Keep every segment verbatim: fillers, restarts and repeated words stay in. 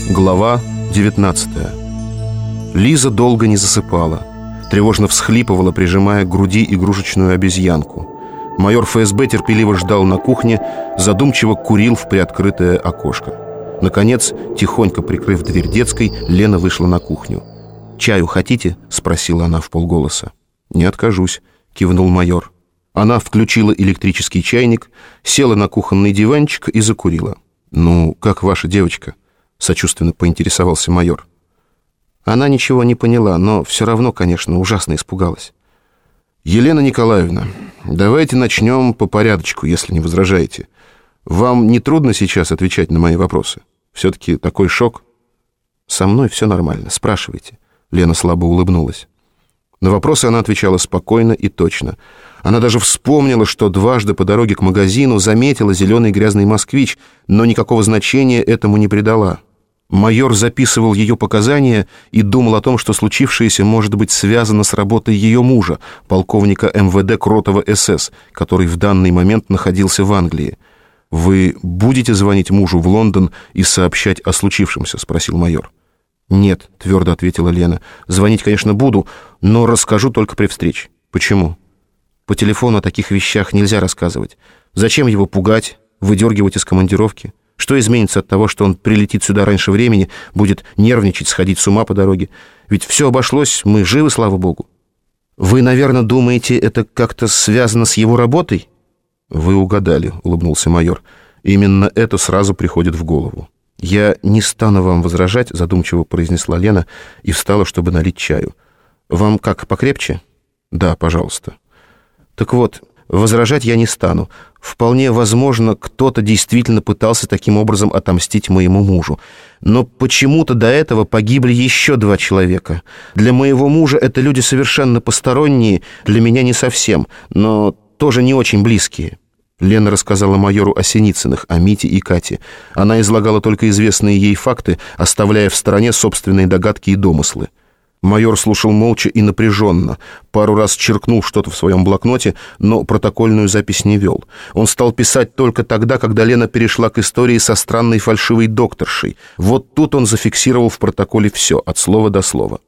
Глава девятнадцатая. Лиза долго не засыпала. Тревожно всхлипывала, прижимая к груди игрушечную обезьянку. Майор эф эс бэ терпеливо ждал на кухне, задумчиво курил в приоткрытое окошко. Наконец, тихонько прикрыв дверь детской, Лена вышла на кухню. «Чаю хотите?» — спросила она вполголоса. «Не откажусь», — кивнул майор. Она включила электрический чайник, села на кухонный диванчик и закурила. «Ну, как ваша девочка?» — сочувственно поинтересовался майор. Она ничего не поняла, но все равно, конечно, ужасно испугалась. «Елена Николаевна, давайте начнем по порядочку, если не возражаете. Вам не трудно сейчас отвечать на мои вопросы? Все-таки такой шок?» «Со мной все нормально, спрашивайте». Лена слабо улыбнулась. На вопросы она отвечала спокойно и точно. Она даже вспомнила, что дважды по дороге к магазину заметила зеленый грязный москвич, но никакого значения этому не придала. Майор записывал ее показания и думал о том, что случившееся может быть связано с работой ее мужа, полковника эм вэ дэ Кротова эс эс, который в данный момент находился в Англии. «Вы будете звонить мужу в Лондон и сообщать о случившемся?» — спросил майор. «Нет», — твердо ответила Лена. «Звонить, конечно, буду, но расскажу только при встрече». «Почему?» «По телефону о таких вещах нельзя рассказывать. Зачем его пугать, выдергивать из командировки? Что изменится от того, что он прилетит сюда раньше времени, будет нервничать, сходить с ума по дороге? Ведь все обошлось, мы живы, слава богу». «Вы, наверное, думаете, это как-то связано с его работой?» «Вы угадали», — улыбнулся майор. «Именно это сразу приходит в голову». «Я не стану вам возражать», — задумчиво произнесла Лена и встала, чтобы налить чаю. «Вам как, покрепче?» «Да, пожалуйста». «Так вот, возражать я не стану. Вполне возможно, кто-то действительно пытался таким образом отомстить моему мужу. Но почему-то до этого погибли еще два человека. Для моего мужа это люди совершенно посторонние, для меня не совсем, но тоже не очень близкие». Лена рассказала майору о Синицыных, о Мите и Кате. Она излагала только известные ей факты, оставляя в стороне собственные догадки и домыслы. Майор слушал молча и напряженно. Пару раз черкнул что-то в своем блокноте, но протокольную запись не вел. Он стал писать только тогда, когда Лена перешла к истории со странной фальшивой докторшей. Вот тут он зафиксировал в протоколе все, от слова до слова.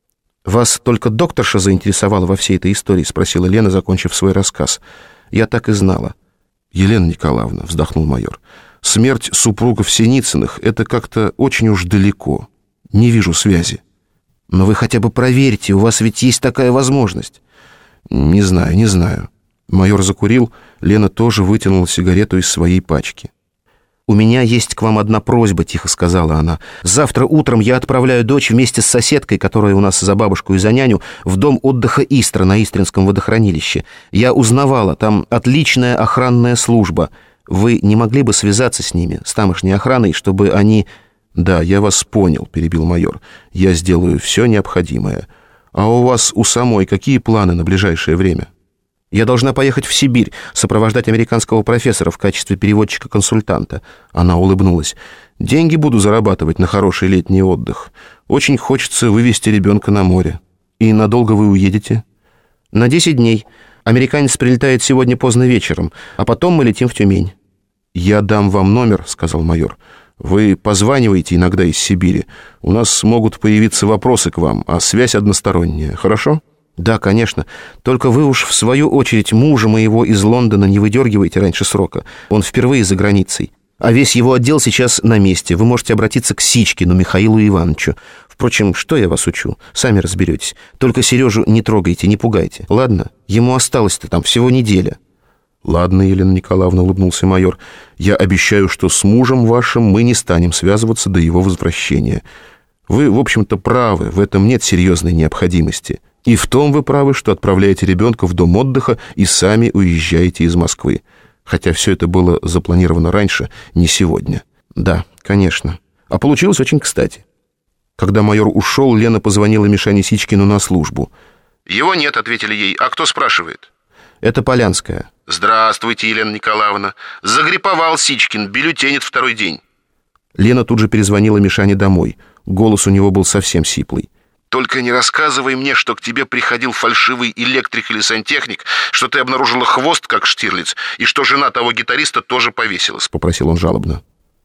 «Вас только докторша заинтересовала во всей этой истории?» — спросила Лена, закончив свой рассказ. «Я так и знала». «Елена Николаевна», — вздохнул майор, — «смерть супругов Синицыных — это как-то очень уж далеко. Не вижу связи». «Но вы хотя бы проверьте, у вас ведь есть такая возможность». «Не знаю, не знаю». Майор закурил, Лена тоже вытянула сигарету из своей пачки. «У меня есть к вам одна просьба», — тихо сказала она. «Завтра утром я отправляю дочь вместе с соседкой, которая у нас за бабушку и за няню, в дом отдыха Истра на Истринском водохранилище. Я узнавала, там отличная охранная служба. Вы не могли бы связаться с ними, с тамошней охраной, чтобы они...» «Да, я вас понял», — перебил майор. «Я сделаю все необходимое. А у вас у самой какие планы на ближайшее время?» «Я должна поехать в Сибирь, сопровождать американского профессора в качестве переводчика-консультанта». Она улыбнулась. «Деньги буду зарабатывать на хороший летний отдых. Очень хочется вывести ребенка на море. И надолго вы уедете?» «На десять дней. Американец прилетает сегодня поздно вечером, а потом мы летим в Тюмень». «Я дам вам номер», — сказал майор. «Вы позваниваете иногда из Сибири. У нас могут появиться вопросы к вам, а связь односторонняя. Хорошо?» «Да, конечно. Только вы уж в свою очередь мужа моего из Лондона не выдергиваете раньше срока. Он впервые за границей. А весь его отдел сейчас на месте. Вы можете обратиться к Сичкину Михаилу Ивановичу. Впрочем, что я вас учу? Сами разберетесь. Только Сережу не трогайте, не пугайте. Ладно? Ему осталось-то там всего неделя». «Ладно, Елена Николаевна», — улыбнулся майор. «Я обещаю, что с мужем вашим мы не станем связываться до его возвращения. Вы, в общем-то, правы, в этом нет серьезной необходимости. И в том вы правы, что отправляете ребенка в дом отдыха и сами уезжаете из Москвы. Хотя все это было запланировано раньше, не сегодня». «Да, конечно. А получилось очень кстати». Когда майор ушел, Лена позвонила Мишане Сичкину на службу. «Его нет», — ответили ей. «А кто спрашивает?» «Это Полянская». «Здравствуйте, Елена Николаевна. Загриповал Сичкин, бюллетенит второй день». Лена тут же перезвонила Мишане домой. Голос у него был совсем сиплый. «Только не рассказывай мне, что к тебе приходил фальшивый электрик или сантехник, что ты обнаружила хвост, как Штирлиц, и что жена того гитариста тоже повесилась», — попросил он жалобно.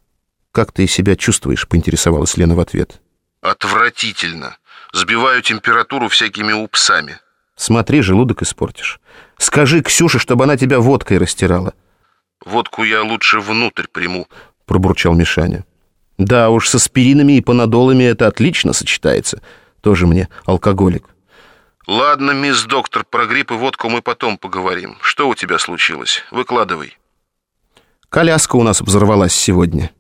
«Как ты себя чувствуешь?» — поинтересовалась Лена в ответ. «Отвратительно. Сбиваю температуру всякими упсами». «Смотри, желудок испортишь. Скажи Ксюше, чтобы она тебя водкой растирала». «Водку я лучше внутрь приму», — пробурчал Мишаня. «Да уж, с аспиринами и панадолами это отлично сочетается. Тоже мне алкоголик». «Ладно, мисс доктор, про грипп и водку мы потом поговорим. Что у тебя случилось? Выкладывай». «Коляска у нас взорвалась сегодня.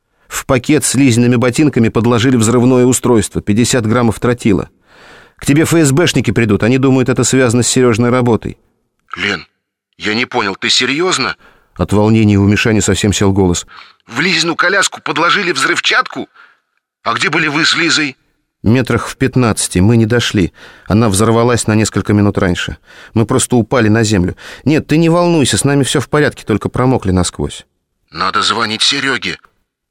В пакет с Лизиными ботинками подложили взрывное устройство, пятьдесят граммов тротила. К тебе ФСБшники придут, они думают, это связано с Сережной работой». «Лен, я не понял, ты серьезно?» От волнения у Мишани совсем сел голос. «В Лизину коляску подложили взрывчатку? А где были вы с Лизой?» «Метрах в пятнадцати, мы не дошли. Она взорвалась на несколько минут раньше. Мы просто упали на землю. Нет, ты не волнуйся, с нами все в порядке, только промокли насквозь». «Надо звонить Сереге».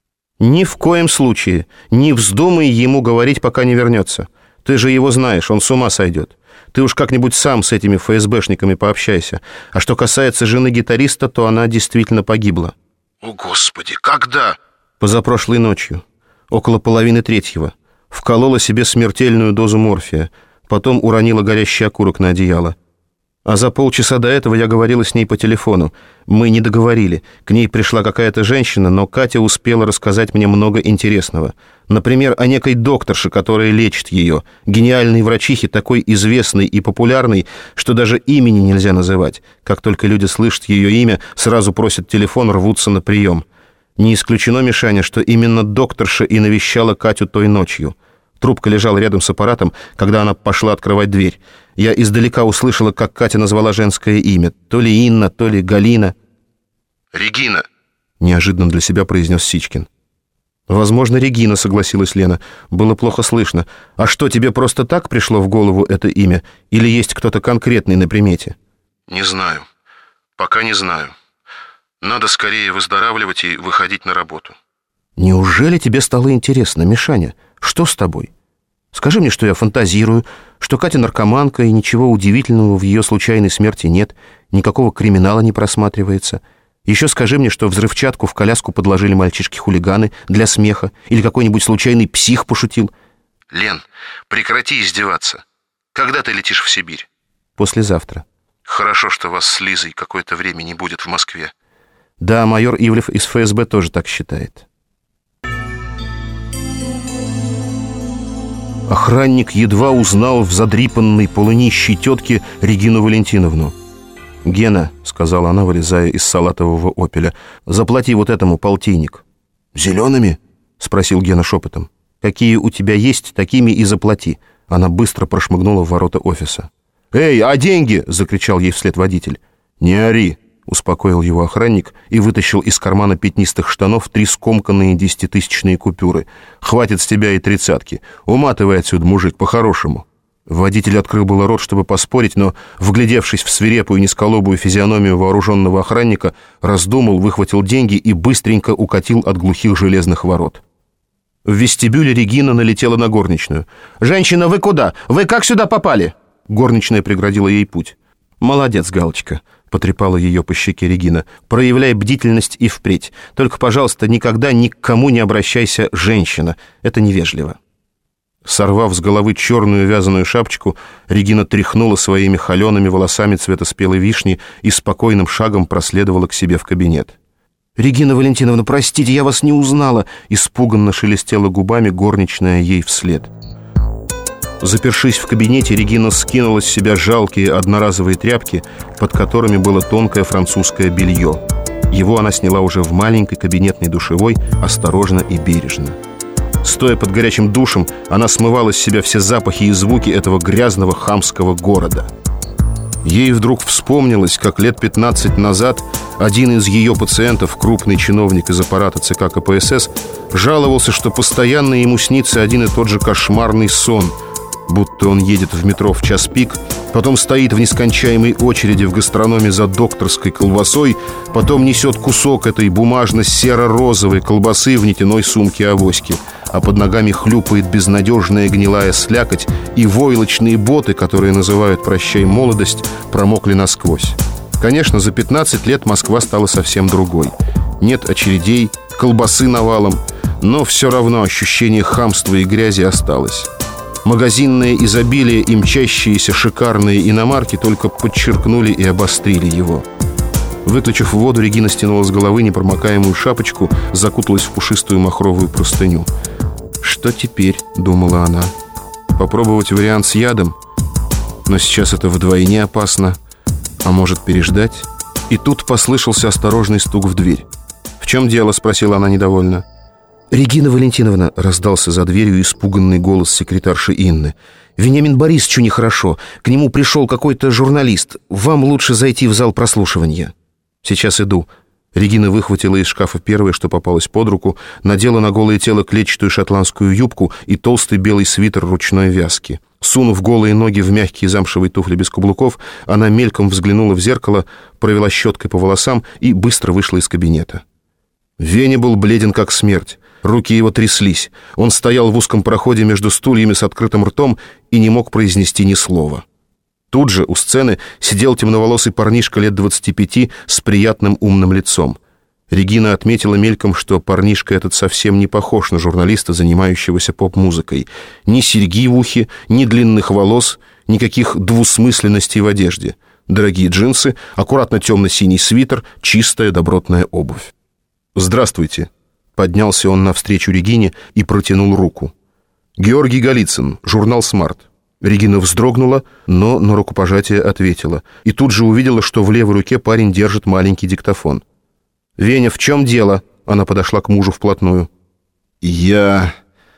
«Ни в коем случае. Не вздумай ему говорить, пока не вернется. Ты же его знаешь, он с ума сойдет. Ты уж как-нибудь сам с этими ФСБшниками пообщайся. А что касается жены гитариста, то она действительно погибла». «О, Господи, когда?» «Позапрошлой ночью. Около половины третьего. Вколола себе смертельную дозу морфия. Потом уронила горящий окурок на одеяло. А за полчаса до этого я говорила с ней по телефону. Мы не договорили. К ней пришла какая-то женщина, но Катя успела рассказать мне много интересного. Например, о некой докторше, которая лечит ее. Гениальной врачихе, такой известной и популярной, что даже имени нельзя называть. Как только люди слышат ее имя, сразу просят телефон, рвутся на прием. Не исключено, Мишаня, что именно докторша и навещала Катю той ночью. Трубка лежала рядом с аппаратом, когда она пошла открывать дверь. Я издалека услышала, как Катя назвала женское имя. То ли Инна, то ли Галина. «Регина», — неожиданно для себя произнес Сичкин. «Возможно, Регина», — согласилась Лена. «Было плохо слышно. А что, тебе просто так пришло в голову это имя? Или есть кто-то конкретный на примете?» «Не знаю. Пока не знаю. Надо скорее выздоравливать и выходить на работу». «Неужели тебе стало интересно, Мишаня? Что с тобой? Скажи мне, что я фантазирую, что Катя наркоманка, и ничего удивительного в ее случайной смерти нет, никакого криминала не просматривается. Еще скажи мне, что взрывчатку в коляску подложили мальчишки-хулиганы для смеха, или какой-нибудь случайный псих пошутил». «Лен, прекрати издеваться. Когда ты летишь в Сибирь?» «Послезавтра». «Хорошо, что вас с Лизой какое-то время не будет в Москве». «Да, майор Ивлев из ФСБ тоже так считает». Охранник едва узнал в задрипанной полунищей тетке Регину Валентиновну. «Гена», — сказала она, вылезая из салатового «Опеля», — «заплати вот этому полтинник». «Зелеными?» — спросил Гена шепотом. «Какие у тебя есть, такими и заплати». Она быстро прошмыгнула в ворота офиса. «Эй, а деньги?» — закричал ей вслед водитель. «Не ори», — успокоил его охранник и вытащил из кармана пятнистых штанов три скомканные десятитысячные купюры. «Хватит с тебя и тридцатки. Уматывай отсюда, мужик, по-хорошему». Водитель открыл было рот, чтобы поспорить, но, вглядевшись в свирепую низколобую физиономию вооруженного охранника, раздумал, выхватил деньги и быстренько укатил от глухих железных ворот. В вестибюле Регина налетела на горничную. «Женщина, вы куда? Вы как сюда попали?» Горничная преградила ей путь. «Молодец, Галочка», — потрепала ее по щеке Регина. «Проявляй бдительность и впредь. Только, пожалуйста, никогда ни к кому не обращайся, женщина. Это невежливо». Сорвав с головы черную вязаную шапочку, Регина тряхнула своими холеными волосами цвета спелой вишни и спокойным шагом проследовала к себе в кабинет. «Регина Валентиновна, простите, я вас не узнала», — испуганно шелестела губами горничная ей вслед. Запершись в кабинете, Регина скинула с себя жалкие одноразовые тряпки, под которыми было тонкое французское белье. Его она сняла уже в маленькой кабинетной душевой, осторожно и бережно. Стоя под горячим душем, она смывала с себя все запахи и звуки этого грязного хамского города. Ей вдруг вспомнилось, как лет пятнадцать назад один из ее пациентов, крупный чиновник из аппарата ЦК КПСС, жаловался, что постоянно ему снится один и тот же кошмарный сон, будто он едет в метро в час пик, потом стоит в нескончаемой очереди в гастрономе за докторской колбасой, потом несет кусок этой бумажно-серо-розовой колбасы в нетяной сумке авоськи, а под ногами хлюпает безнадежная гнилая слякоть, и войлочные боты, которые называют «прощай, молодость», промокли насквозь. Конечно, за пятнадцать лет Москва стала совсем другой. Нет очередей, колбасы навалом, но все равно ощущение хамства и грязи осталось. Магазинное изобилие и мчащиеся шикарные иномарки только подчеркнули и обострили его. Выключив воду, Регина стянула с головы непромокаемую шапочку, закуталась в пушистую махровую простыню. «Что теперь?» — думала она. «Попробовать вариант с ядом? Но сейчас это вдвойне опасно. А может, переждать?» И тут послышался осторожный стук в дверь. «В чем дело?» — спросила она недовольно. «Регина Валентиновна», — раздался за дверью испуганный голос секретарши Инны. «Вениамин Борисовичу нехорошо. К нему пришел какой-то журналист. Вам лучше зайти в зал прослушивания». «Сейчас иду». Регина выхватила из шкафа первое, что попалось под руку, надела на голое тело клетчатую шотландскую юбку и толстый белый свитер ручной вязки. Сунув голые ноги в мягкие замшевые туфли без каблуков, она мельком взглянула в зеркало, провела щеткой по волосам и быстро вышла из кабинета. Веня был бледен как смерть. Руки его тряслись. Он стоял в узком проходе между стульями с открытым ртом и не мог произнести ни слова. Тут же у сцены сидел темноволосый парнишка лет двадцати пяти с приятным умным лицом. Регина отметила мельком, что парнишка этот совсем не похож на журналиста, занимающегося поп-музыкой. Ни серьги в ухе, ни длинных волос, никаких двусмысленностей в одежде. Дорогие джинсы, аккуратно темно-синий свитер, чистая добротная обувь. «Здравствуйте!» — поднялся он навстречу Регине и протянул руку. «Георгий Голицын, журнал «Смарт». Регина вздрогнула, но на рукопожатие ответила. И тут же увидела, что в левой руке парень держит маленький диктофон. «Веня, в чем дело?» Она подошла к мужу вплотную. «Я...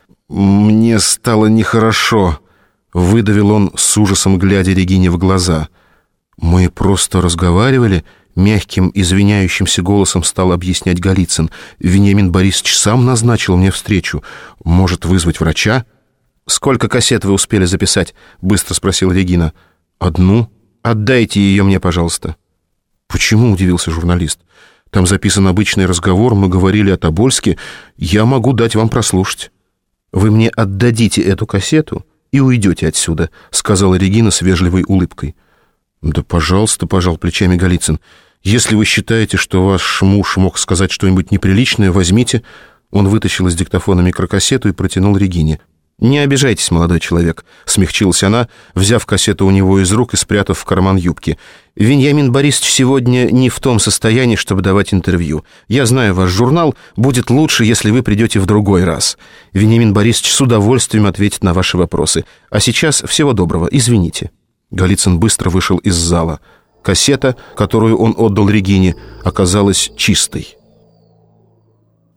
мне стало нехорошо», — выдавил он с ужасом, глядя Регине в глаза. «Мы просто разговаривали», — мягким, извиняющимся голосом стал объяснять Голицын. «Вениамин Борисович сам назначил мне встречу. Может, вызвать врача?» «Сколько кассет вы успели записать?» — быстро спросила Регина. «Одну. Отдайте ее мне, пожалуйста». «Почему?» — удивился журналист. «Там записан обычный разговор, мы говорили о Тобольске. Я могу дать вам прослушать». «Вы мне отдадите эту кассету и уйдете отсюда», — сказала Регина с вежливой улыбкой. «Да, пожалуйста», — пожал плечами Голицын. «Если вы считаете, что ваш муж мог сказать что-нибудь неприличное, возьмите». Он вытащил из диктофона микрокассету и протянул Регине. «Не обижайтесь, молодой человек», — смягчилась она, взяв кассету у него из рук и спрятав в карман юбки. «Вениамин Борисович сегодня не в том состоянии, чтобы давать интервью. Я знаю ваш журнал. Будет лучше, если вы придете в другой раз. Вениамин Борисович с удовольствием ответит на ваши вопросы. А сейчас всего доброго. Извините». Голицын быстро вышел из зала. Кассета, которую он отдал Регине, оказалась чистой.